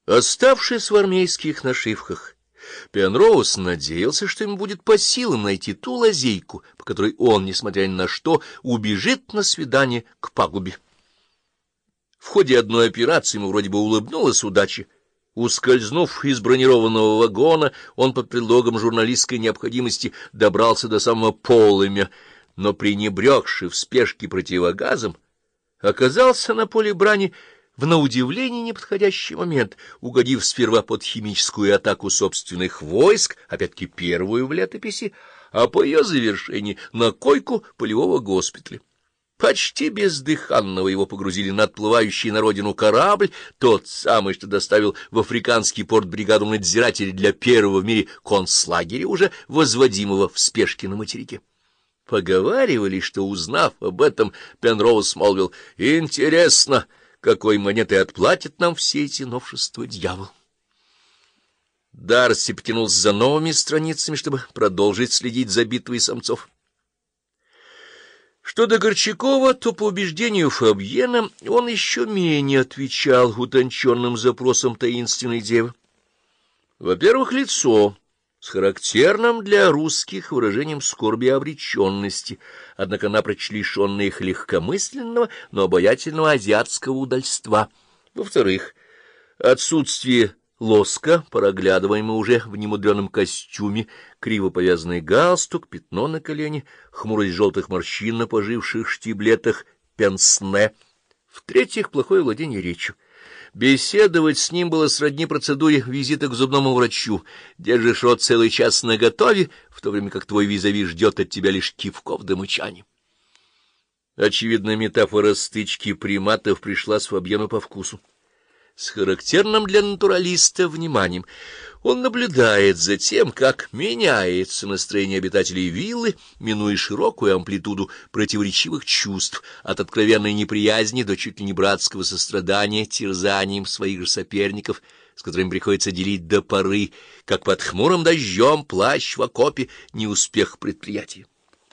Оставшись в армейских нашивках, Пенроуз надеялся, что ему будет по силам найти ту лазейку, по которой он, несмотря ни на что, убежит на свидание к пагубе. В ходе одной операции ему вроде бы улыбнулась удача. Ускользнув из бронированного вагона, он под предлогом журналистской необходимости добрался до самого полымя, но, пренебрегши в спешке противогазом, оказался на поле брани в на удивление неподходящий момент, угодив сперва под химическую атаку собственных войск, опять-таки первую в летописи, а по ее завершении на койку полевого госпиталя. Почти бездыханного его погрузили на отплывающий на родину корабль, тот самый, что доставил в африканский порт бригаду надзирателей для первого в мире концлагеря, уже возводимого в спешке на материке. Поговаривали, что, узнав об этом, Пенроуз молвил: «Интересно, какой монетой отплатит нам все эти новшества дьявол». Дарси потянулся за новыми страницами, чтобы продолжить следить за битвой самцов. Что до Горчакова, то, по убеждению Фабьена, он еще менее отвечал утонченным запросам таинственной девы. Во-первых, лицо с характерным для русских выражением скорби и обреченности, однако напрочь лишенное их легкомысленного, но обаятельного азиатского удальства. Во-вторых, отсутствие лоска, проглядываемый уже в немудреном костюме, криво повязанный галстук, пятно на колене, хмурость желтых морщин на поживших штиблетах, пенсне. В-третьих, плохое владение речью. Беседовать с ним было сродни процедуре визита к зубному врачу. Держишь рот целый час наготове, в то время как твой визави ждет от тебя лишь кивков да мычаний. Очевидно, метафора стычки приматов пришла с Фабьену по вкусу. С характерным для натуралиста вниманием он наблюдает за тем, как меняется настроение обитателей виллы, минуя широкую амплитуду противоречивых чувств, от откровенной неприязни до чуть ли не братского сострадания терзанием своих же соперников, с которыми приходится делить до поры, как под хмурым дождем плащ в окопе, неуспех предприятия.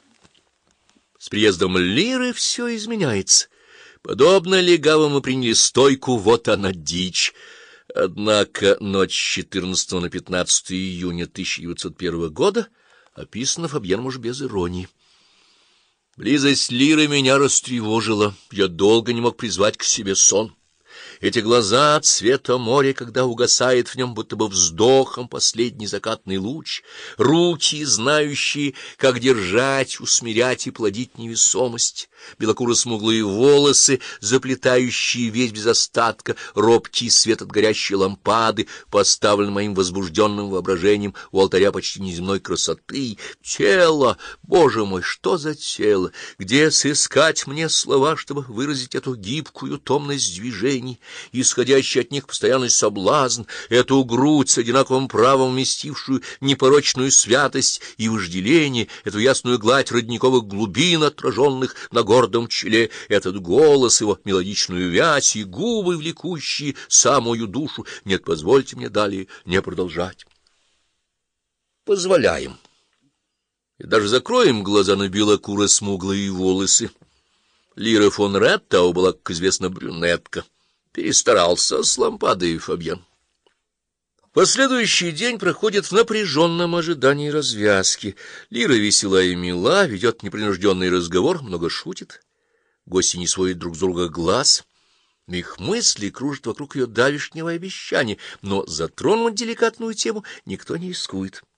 С приездом Лиры все изменяется. Подобно легавым мы приняли стойку, вот она дичь. Однако ночь с 14 на 15 июня 1901 года описана Фабьеном уж без иронии. Близость Лиры меня растревожила, я долго не мог призвать к себе сон. Эти глаза цвета моря, когда угасает в нем будто бы вздохом последний закатный луч, руки, знающие, как держать, усмирять и плодить невесомость, белокуро-смуглые волосы, заплетающие весь без остатка, робкий свет от горящей лампады, поставлен моим возбужденным воображением у алтаря почти неземной красоты. Тело, Боже мой, что за тело? Где сыскать мне слова, чтобы выразить эту гибкую томность движений, исходящий от них постоянный соблазн, эту грудь с одинаковым правом вместившую непорочную святость и вожделение, эту ясную гладь родниковых глубин, отраженных на гордом челе, этот голос, его мелодичную вязь и губы, влекущие самую душу. Нет, позвольте мне далее не продолжать. Позволяем. И даже закроем глаза на белокуро-смуглые волосы. Лира фон Реттау была, как известно, брюнетка. Перестарался с лампадой Фабьен. Последующий день проходит в напряженном ожидании развязки. Лира весела и мила, ведет непринужденный разговор, много шутит. Гости не сводят друг с друга глаз. Их мысли кружат вокруг ее давешнего обещания, но затронуть деликатную тему никто не рискует.